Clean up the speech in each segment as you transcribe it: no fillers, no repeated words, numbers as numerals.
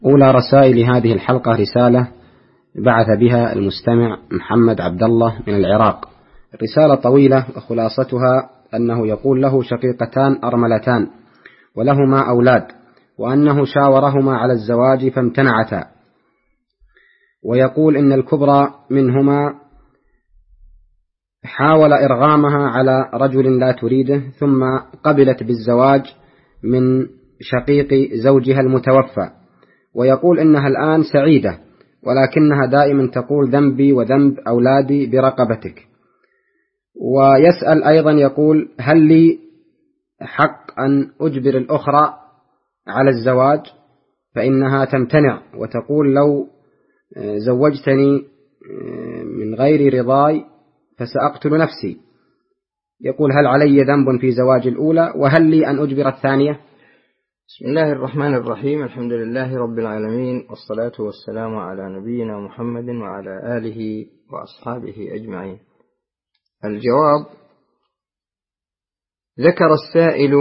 أولى رسائل هذه الحلقة رسالة بعث بها المستمع محمد عبد الله من العراق. الرسالة طويلة وخلاصتها أنه يقول له شقيقتان أرملتان ولهما أولاد، وأنه شاورهما على الزواج فامتنعتا، ويقول إن الكبرى منهما حاول إرغامها على رجل لا تريده، ثم قبلت بالزواج من شقيق زوجها المتوفى، ويقول إنها الآن سعيدة، ولكنها دائما تقول ذنبي وذنب أولادي برقبتك. ويسأل أيضا يقول هل لي حق أن أجبر الأخرى على الزواج؟ فإنها تمتنع وتقول لو زوجتني من غير رضاي فسأقتل نفسي. يقول هل علي ذنب في زواج الأولى، وهل لي أن أجبر الثانية؟ بسم الله الرحمن الرحيم. الحمد لله رب العالمين، والصلاة والسلام على نبينا محمد وعلى آله وأصحابه أجمعين. الجواب: ذكر السائل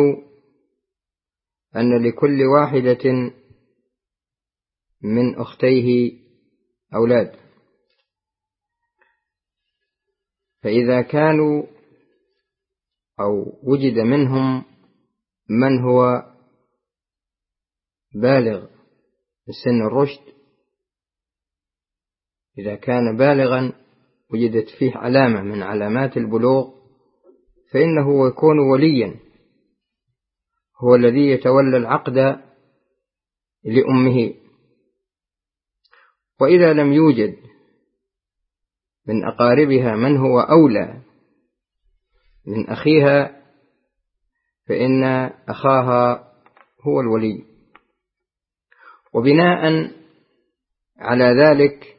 أن لكل واحدة من أختيه أولاد، فإذا كانوا أو وجد منهم من هو بالغ في سن الرشد، إذا كان بالغا وجدت فيه علامة من علامات البلوغ، فإنه يكون وليا، هو الذي يتولى العقد لأمه. وإذا لم يوجد من أقاربها من هو أولى من أخيها، فإن أخاها هو الولي. وبناء على ذلك،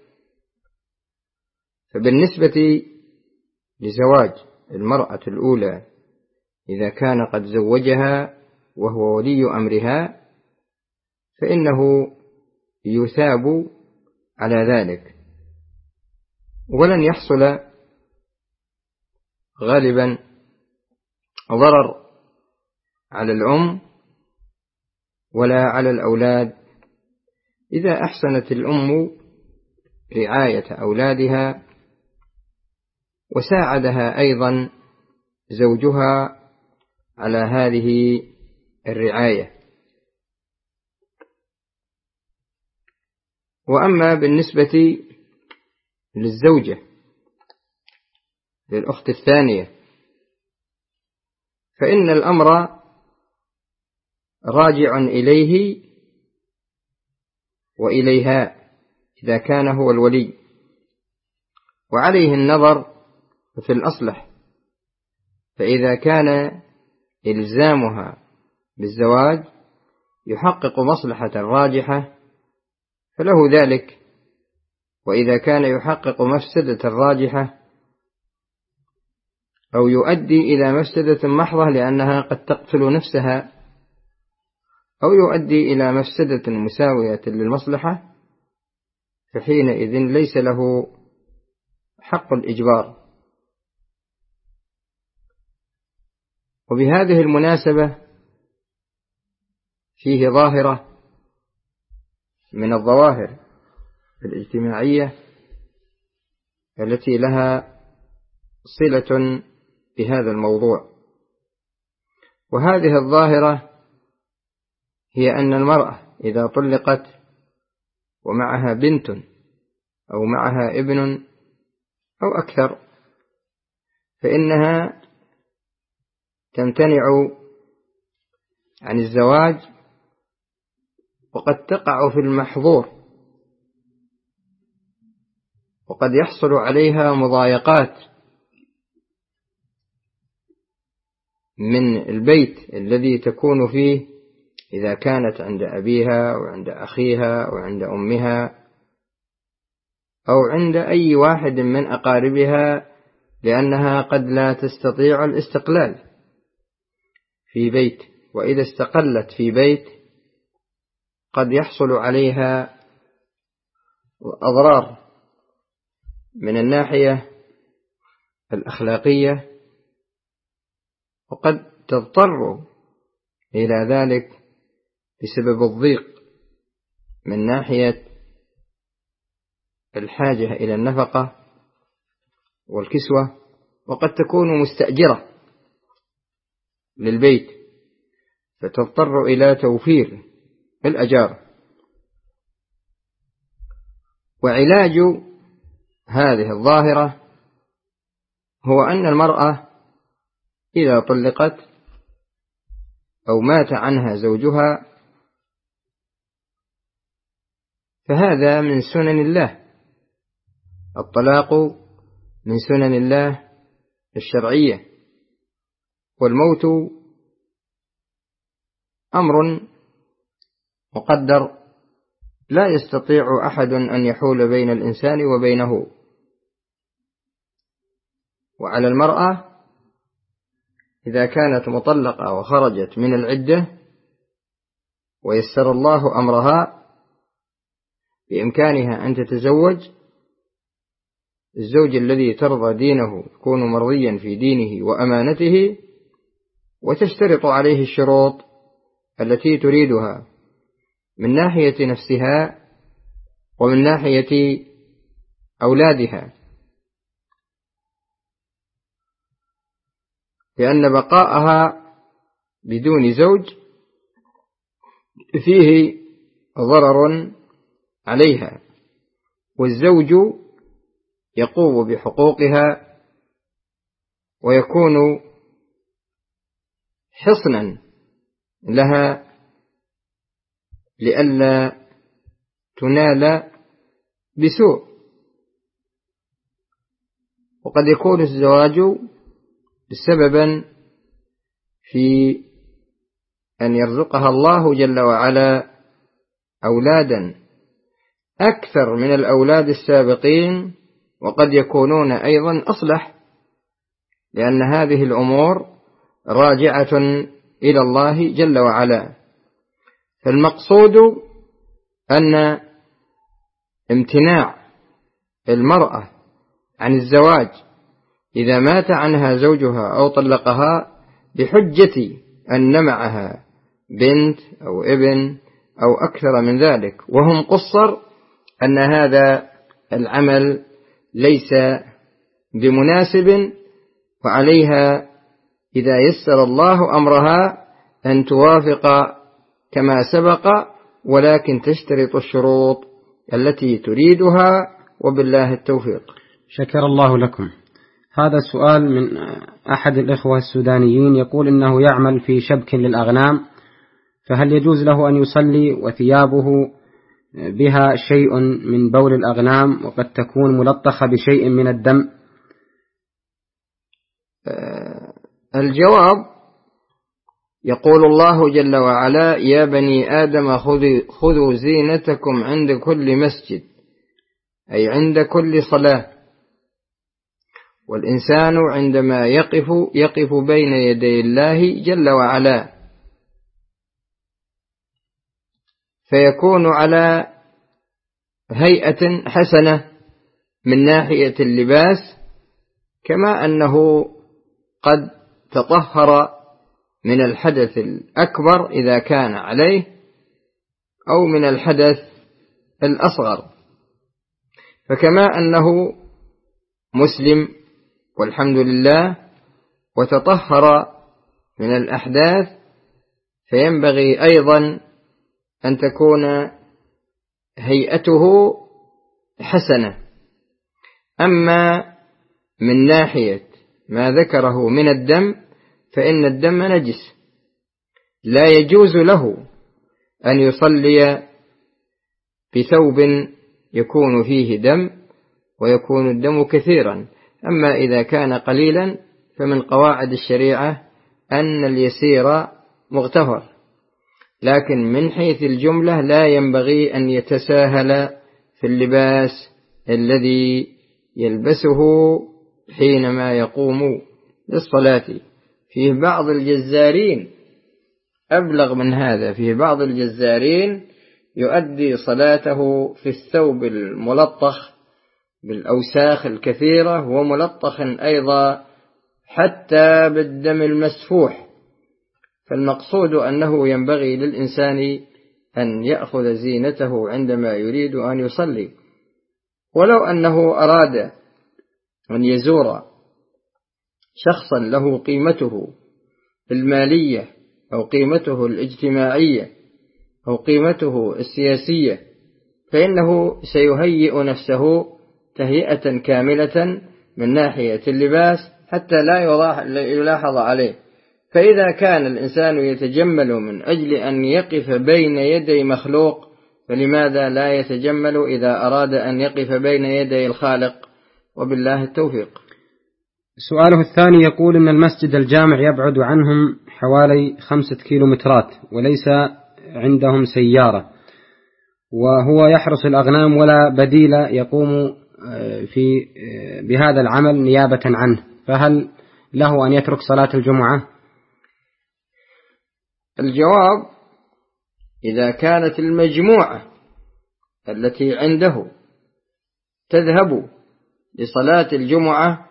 فبالنسبة لزواج المرأة الأولى إذا كان قد زوجها وهو ولي أمرها، فإنه يثاب على ذلك، ولن يحصل غالبا ضرر على الأم ولا على الأولاد إذا أحسنت الأم رعاية أولادها، وساعدها أيضا زوجها على هذه الرعاية. وأما بالنسبة للزوجة للأخت الثانية، فإن الأمر راجع إليه وإليها إذا كان هو الولي، وعليه النظر في الأصلح. فإذا كان إلزامها بالزواج يحقق مصلحة راجحة فله ذلك، وإذا كان يحقق مفسدة راجحة أو يؤدي إلى مفسدة محضة لأنها قد تقتل نفسها، أو يؤدي إلى مفسدة مساوية للمصلحة، فحينئذ ليس له حق الإجبار. وبهذه المناسبة فيه ظاهرة من الظواهر الاجتماعية التي لها صلة بهذا الموضوع، وهذه الظاهرة هي أن المرأة إذا طلقت ومعها بنت أو معها ابن أو أكثر، فإنها تمتنع عن الزواج، وقد تقع في المحظور، وقد يحصل عليها مضايقات من البيت الذي تكون فيه إذا كانت عند أبيها وعند أخيها وعند أمها أو عند أي واحد من أقاربها، لأنها قد لا تستطيع الاستقلال في بيت، وإذا استقلت في بيت قد يحصل عليها أضرار من الناحية الأخلاقية، وقد تضطر إلى ذلك بسبب الضيق من ناحية الحاجة إلى النفقة والكسوة، وقد تكون مستأجرة للبيت فتضطر إلى توفير الأجار. وعلاج هذه الظاهرة هو أن المرأة إذا طلقت أو مات عنها زوجها فهذا من سنن الله، الطلاق من سنن الله الشرعية، والموت أمر مقدر لا يستطيع أحد أن يحول بين الإنسان وبينه. وعلى المرأة إذا كانت مطلقة وخرجت من العدة ويسر الله أمرها بإمكانها أن تتزوج الزوج الذي ترضى دينه، يكون مرضيا في دينه وأمانته، وتشترط عليه الشروط التي تريدها من ناحية نفسها ومن ناحية أولادها، لأن بقاءها بدون زوج فيه ضرر عليها، والزوج يقوم بحقوقها ويكون حصنا لها لئلا تنال بسوء. وقد يكون الزواج سببا في أن يرزقها الله جل وعلا أولادا أكثر من الأولاد السابقين، وقد يكونون أيضا أصلح، لأن هذه الأمور راجعة إلى الله جل وعلا. فالمقصود أن امتناع المرأة عن الزواج إذا مات عنها زوجها أو طلقها بحجة أن معها بنت أو ابن أو أكثر من ذلك وهم قصر، أن هذا العمل ليس بمناسب، وعليها إذا يسر الله أمرها أن توافق كما سبق، ولكن تشترط الشروط التي تريدها، وبالله التوفيق. شكر الله لكم. هذا السؤال من أحد الإخوة السودانيين، يقول إنه يعمل في شبك للأغنام، فهل يجوز له أن يصلي وثيابه بها شيء من بول الأغنام وقد تكون ملطخة بشيء من الدم؟ الجواب: يقول الله جل وعلا: يا بني آدم خذوا زينتكم عند كل مسجد، أي عند كل صلاة. والإنسان عندما يقف بين يدي الله جل وعلا فيكون على هيئة حسنة من ناحية اللباس، كما أنه قد تطهر من الحدث الأكبر إذا كان عليه أو من الحدث الأصغر. فكما أنه مسلم والحمد لله وتطهر من الأحداث، فينبغي أيضا أن تكون هيئته حسنة. أما من ناحية ما ذكره من الدم، فإن الدم نجس، لا يجوز له أن يصلي بثوب يكون فيه دم ويكون الدم كثيرا. أما إذا كان قليلا فمن قواعد الشريعة أن اليسير مغتفر، لكن من حيث الجملة لا ينبغي أن يتساهل في اللباس الذي يلبسه حينما يقوم للصلاة. فيه بعض الجزارين أبلغ من هذا، فيه بعض الجزارين يؤدي صلاته في الثوب الملطخ بالأوساخ الكثيرة، وملطخ أيضا حتى بالدم المسفوح. فالمقصود أنه ينبغي للإنسان أن يأخذ زينته عندما يريد أن يصلي. ولو أنه أراد أن يزور شخصا له قيمته المالية أو قيمته الاجتماعية أو قيمته السياسية، فإنه سيهيئ نفسه تهيئة كاملة من ناحية اللباس حتى لا يلاحظ عليه. فإذا كان الإنسان يتجمل من أجل أن يقف بين يدي مخلوق، فلماذا لا يتجمل إذا أراد أن يقف بين يدي الخالق؟ وبالله التوفيق. سؤاله الثاني يقول إن المسجد الجامع يبعد عنهم حوالي 5 كيلومترات وليس عندهم سيارة، وهو يحرس الأغنام ولا بديل يقوم بهذا العمل نيابة عنه، فهل له أن يترك صلاة الجمعة؟ الجواب: إذا كانت المجموعة التي عنده تذهب لصلاة الجمعة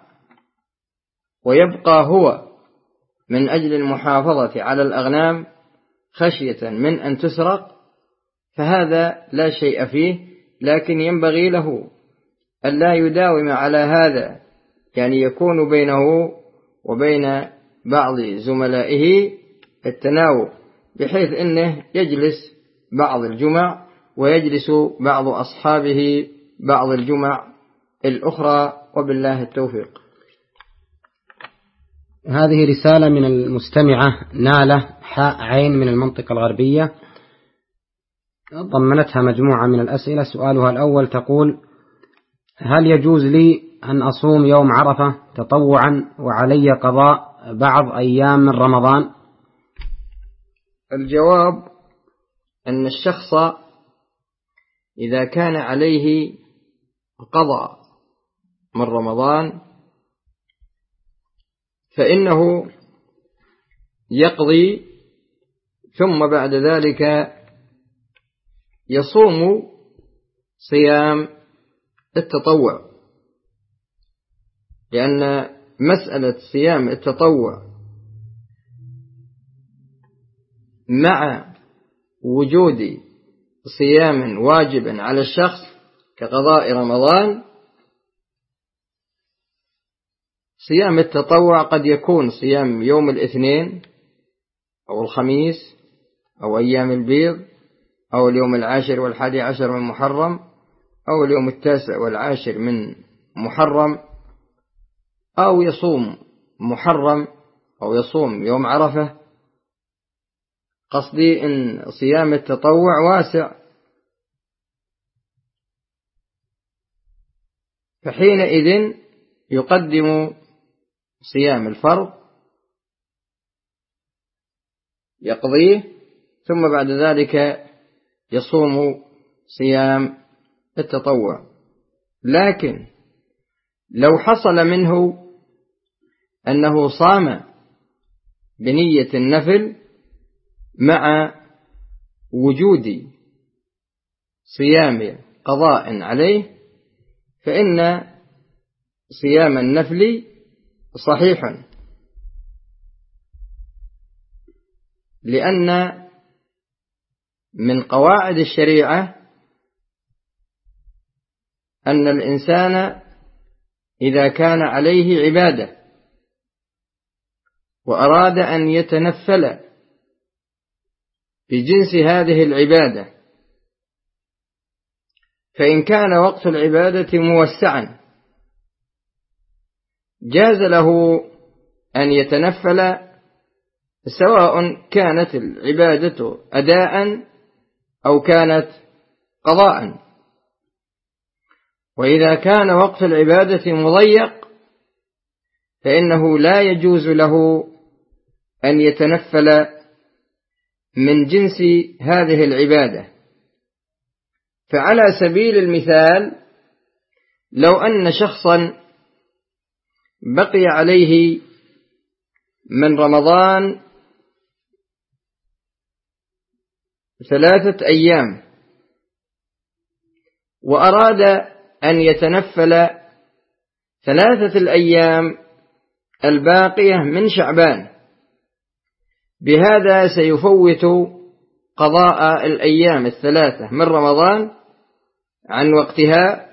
ويبقى هو من أجل المحافظة على الأغنام خشية من أن تسرق، فهذا لا شيء فيه، لكن ينبغي له أن لا يداوم على هذا، يعني يكون بينه وبين بعض زملائه التناوب، بحيث أنه يجلس بعض الجمع ويجلس بعض أصحابه بعض الجمع الأخرى، وبالله التوفيق. هذه رسالة من المستمعة نالة حاء عين من المنطقة الغربية، ضمنتها مجموعة من الأسئلة. سؤالها الأول تقول: هل يجوز لي أن أصوم يوم عرفة تطوعا وعلي قضاء بعض أيام من رمضان؟ الجواب: أن الشخص إذا كان عليه قضاء من رمضان فإنه يقضي، ثم بعد ذلك يصوم صيام التطوع، لأن مسألة صيام التطوع مع وجود صيام واجب على الشخص كقضاء رمضان، صيام التطوع قد يكون صيام يوم الاثنين أو الخميس أو أيام البيض أو اليوم 10 و11 من محرم أو اليوم 9 و10 من محرم، أو يصوم محرم أو يصوم يوم عرفة. قصدي إن صيام التطوع واسع، فحينئذ يقدم صيام الفرض يقضيه، ثم بعد ذلك يصوم صيام التطوع. لكن لو حصل منه أنه صام بنية النفل مع وجود صيام قضاء عليه، فإن صيام النفل صحيح، لأن من قواعد الشريعة أن الإنسان إذا كان عليه عبادة وأراد أن يتنفل بجنس هذه العبادة، فإن كان وقت العبادة موسعا جاز له أن يتنفل، سواء كانت العبادة أداء أو كانت قضاء. وإذا كان وقت العبادة مضيق فإنه لا يجوز له أن يتنفل من جنس هذه العبادة. فعلى سبيل المثال، لو أن شخصا بقي عليه من رمضان 3 أيام وأراد أن يتنفل 3 الأيام الباقية من شعبان، بهذا سيفوت قضاء الأيام الثلاثة من رمضان عن وقتها،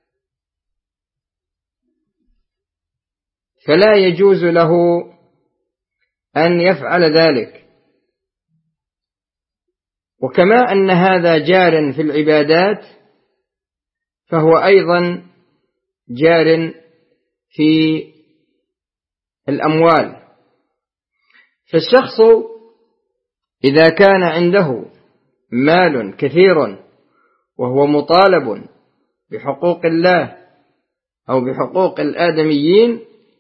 فلا يجوز له أن يفعل ذلك. وكما أن هذا جار في العبادات، فهو أيضا جار في الأموال. فالشخص إذا كان عنده مال كثير وهو مطالب بحقوق الله أو بحقوق الآدميين،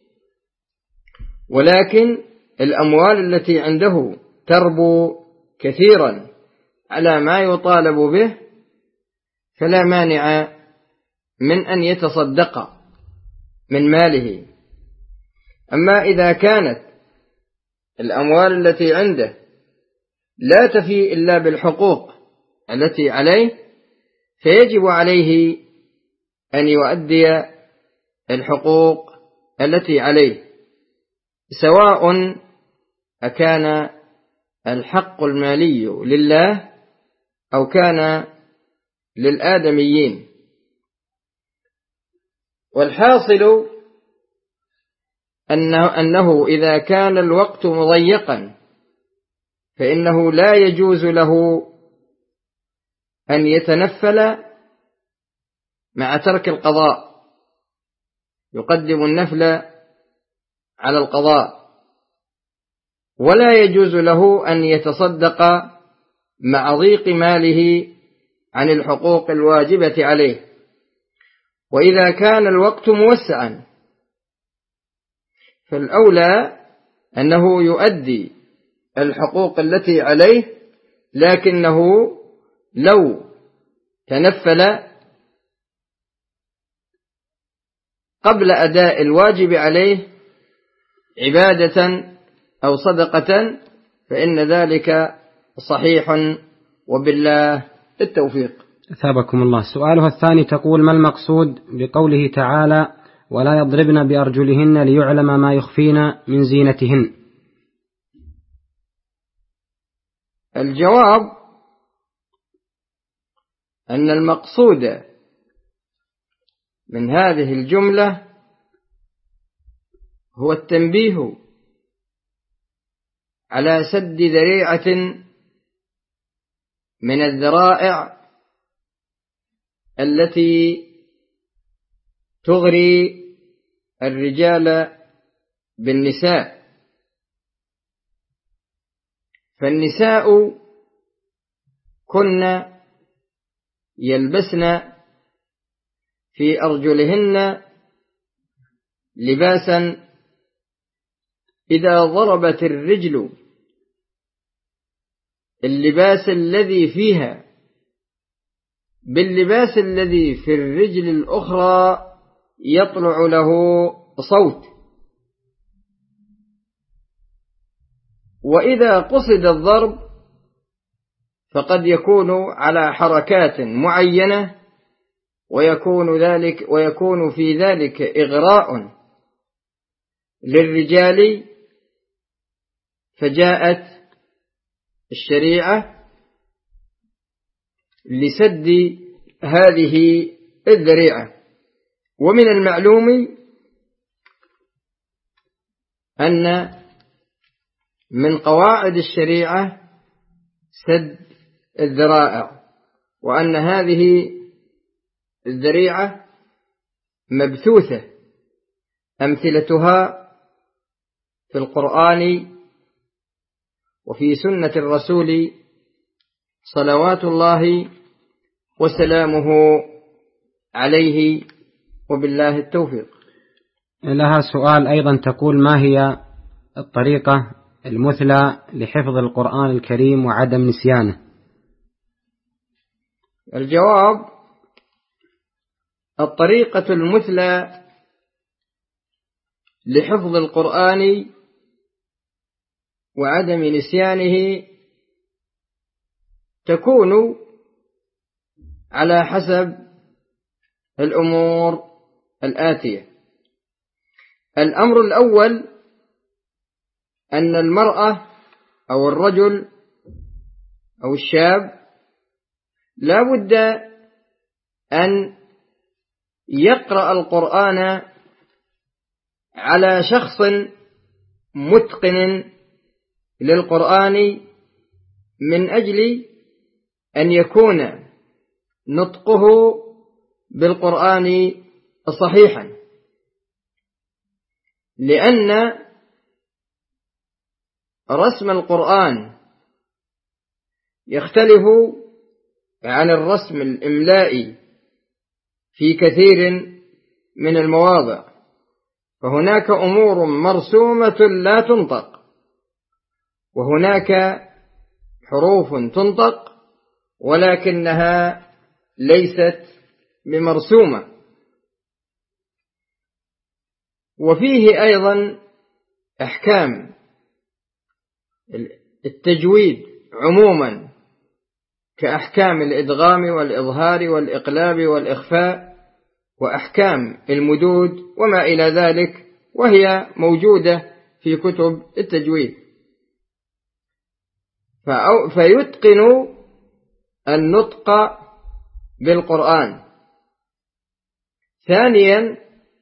ولكن الأموال التي عنده تربو كثيرا على ما يطالب به، فلا مانع من أن يتصدق من ماله. أما إذا كانت الأموال التي عنده لا تفي إلا بالحقوق التي عليه، فيجب عليه أن يؤدي الحقوق التي عليه، سواء أكان الحق المالي لله أو كان للآدميين. والحاصل أنه إذا كان الوقت مضيقا فإنه لا يجوز له أن يتنفل مع ترك القضاء، يقدم النفل على القضاء، ولا يجوز له أن يتصدق مع ضيق ماله عن الحقوق الواجبة عليه. وإذا كان الوقت موسعا فالأولى أنه يؤدي الحقوق التي عليه، لكنه لو تنفل قبل أداء الواجب عليه عبادة أو صدقة فإن ذلك صحيح، وبالله التوفيق. أثابكم الله. سؤالها الثاني تقول: ما المقصود بقوله تعالى: ولا يضربن بأرجلهن ليعلم ما يخفين من زينتهن؟ الجواب أن المقصود من هذه الجملة هو التنبيه على سد ذريعة من الذرائع التي تغري الرجال بالنساء. فالنساء كن يلبسن في أرجلهن لباسا إذا ضربت الرجل اللباس الذي فيها باللباس الذي في الرجل الأخرى يطلع له صوت. وإذا قصد الضرب فقد يكون على حركات معينة، ويكون في ذلك إغراء للرجال، فجاءت الشريعة لسد هذه الذريعة. ومن المعلوم أن من قواعد الشريعة سد الذرائع، وأن هذه الذريعة مبثوثة، أمثلتها في القرآن وفي سنة الرسول صلوات الله وسلامه عليه، وبالله التوفيق. لها سؤال أيضا تقول: ما هي الطريقة المثلى لحفظ القرآن الكريم وعدم نسيانه؟ الجواب: الطريقة المثلى لحفظ القرآن وعدم نسيانه تكون على حسب الأمور الآتية. الأمر الأول أن المرأة أو الرجل أو الشاب لا بد أن يقرأ القرآن على شخص متقن للقرآن من أجل أن يكون نطقه بالقرآن صحيحا، لأن رسم القرآن يختلف عن الرسم الإملائي في كثير من المواضع، فهناك أمور مرسومة لا تنطق، وهناك حروف تنطق ولكنها ليست بمرسومة. وفيه أيضا أحكام التجويد عموما كأحكام الإدغام والإظهار والإقلاب والإخفاء وأحكام المدود وما إلى ذلك، وهي موجودة في كتب التجويد، فيتقن النطق بالقرآن. ثانيا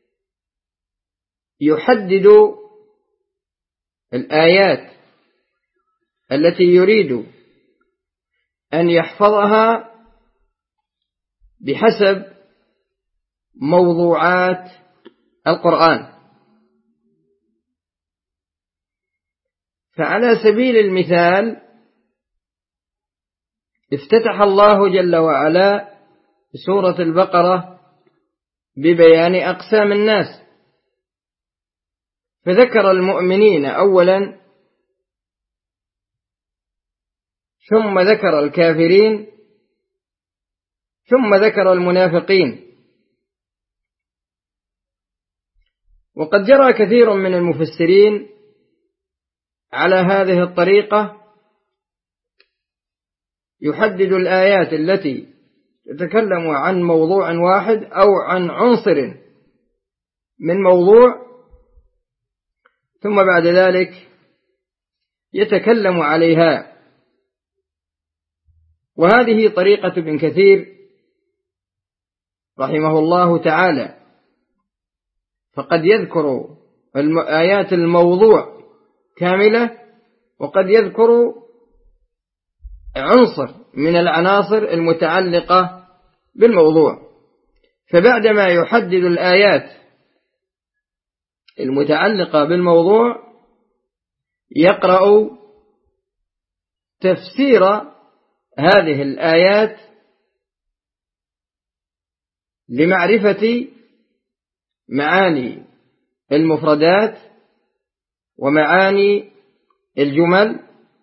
يحدد الآيات التي يريد أن يحفظها بحسب موضوعات القرآن. فعلى سبيل المثال افتتح الله جل وعلا سورة البقرة ببيان أقسام الناس، فذكر المؤمنين أولا، ثم ذكر الكافرين، ثم ذكر المنافقين. وقد جرى كثير من المفسرين على هذه الطريقة، يحدد الآيات التي تتكلم عن موضوع واحد أو عن عنصر من موضوع، ثم بعد ذلك يتكلم عليها. وهذه طريقة ابن كثير رحمه الله تعالى، فقد يذكر آيات الموضوع كاملة، وقد يذكر عنصر من العناصر المتعلقة بالموضوع. فبعدما يحدد الآيات المتعلقة بالموضوع يقرأ تفسير هذه الآيات لمعرفة معاني المفردات ومعاني الجمل،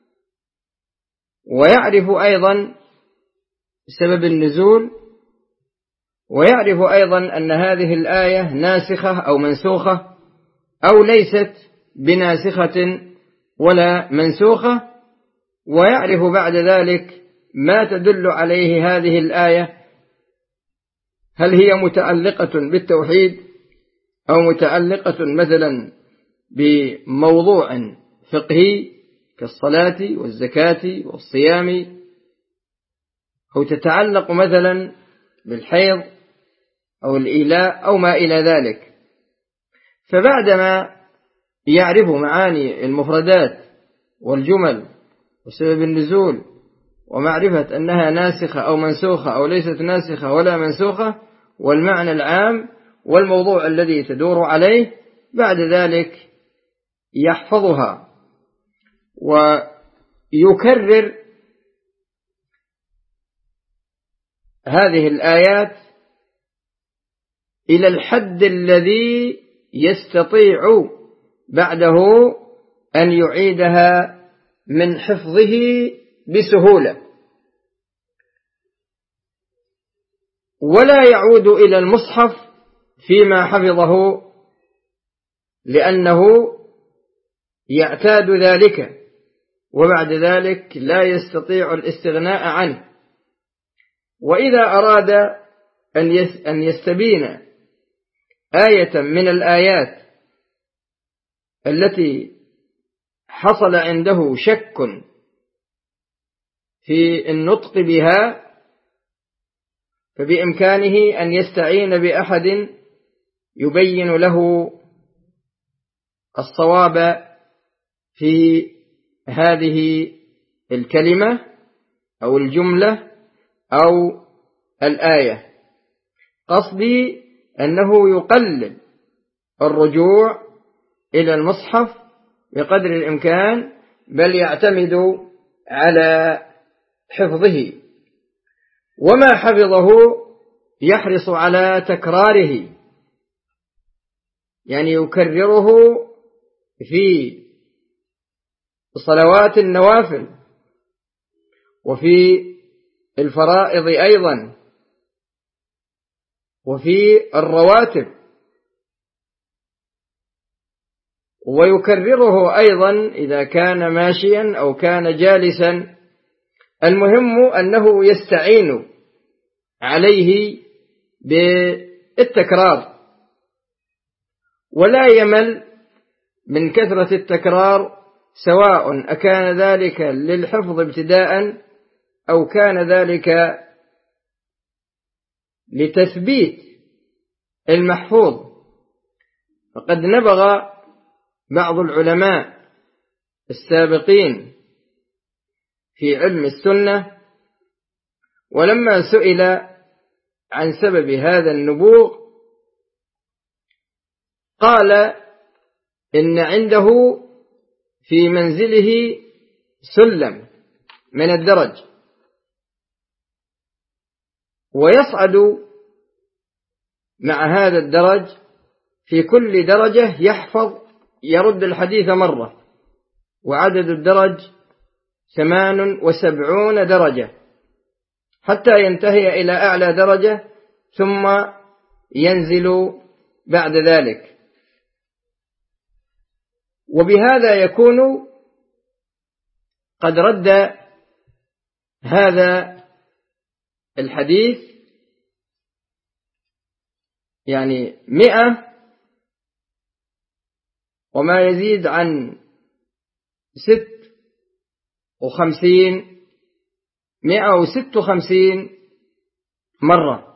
ويعرف أيضا سبب النزول، ويعرف أيضا أن هذه الآية ناسخة أو منسوخة أو ليست بناسخة ولا منسوخة، ويعرف بعد ذلك ما تدل عليه هذه الآية، هل هي متعلقة بالتوحيد أو متعلقة مثلا بموضوع فقهي كالصلاة والزكاة والصيام، أو تتعلق مثلا بالحيض أو الإيلاء أو ما إلى ذلك. فبعدما يعرف معاني المفردات والجمل وسبب النزول ومعرفة أنها ناسخة أو منسوخة أو ليست ناسخة ولا منسوخة والمعنى العام والموضوع الذي تدور عليه، بعد ذلك يحفظها ويكرر هذه الآيات إلى الحد الذي يستطيع بعده أن يعيدها من حفظه بسهولة، ولا يعود إلى المصحف فيما حفظه لأنه يعتاد ذلك، وبعد ذلك لا يستطيع الاستغناء عنه. وإذا أراد أن يستبين آية من الآيات التي حصل عنده شك في النطق بها فبإمكانه أن يستعين بأحد يبين له الصواب في هذه الكلمة أو الجملة أو الآية. قصدي أنه يقلل الرجوع إلى المصحف بقدر الإمكان، بل يعتمد على حفظه، وما حفظه يحرص على تكراره، يعني يكرره في صلوات النوافل وفي الفرائض أيضا وفي الرواتب، ويكرره أيضا إذا كان ماشيا أو كان جالسا. المهم أنه يستعين عليه بالتكرار، ولا يمل من كثرة التكرار، سواء أكان ذلك للحفظ ابتداء أو كان ذلك لتثبيت المحفوظ. فقد نبغ بعض العلماء السابقين في علم السنة، ولما سئل عن سبب هذا النبوغ قال إن عنده في منزله سلم من الدرج، ويصعد مع هذا الدرج في كل درجة يرد الحديث مرة، وعدد الدرج 78 درجة حتى ينتهي إلى أعلى درجة ثم ينزل بعد ذلك. وبهذا يكون قد رد هذا الحديث، يعني 100 وما يزيد عن 156 مرة.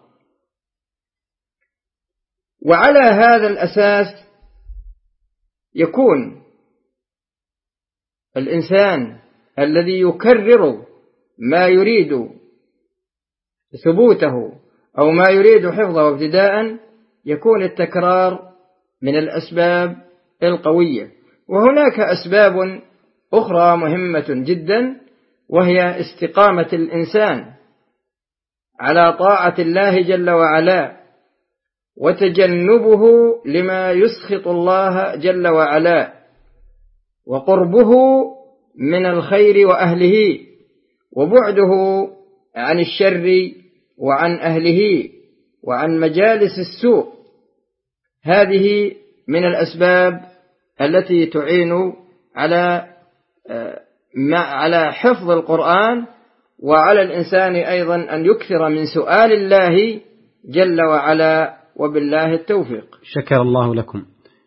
وعلى هذا الأساس يكون الإنسان الذي يكرر ما يريد ثبوته أو ما يريد حفظه ابتداء، يكون التكرار من الأسباب القوية. وهناك أسباب أخرى مهمة جدا، وهي استقامة الإنسان على طاعة الله جل وعلا، وتجنبه لما يسخط الله جل وعلا، وقربه من الخير وأهله، وبعده عن الشر وعن أهله وعن مجالس السوء. هذه من الأسباب التي تعين على حفظ القرآن، وعلى الإنسان أيضا أن يكثر من سؤال الله جل وعلا، وبالله التوفيق. شكر الله لكم.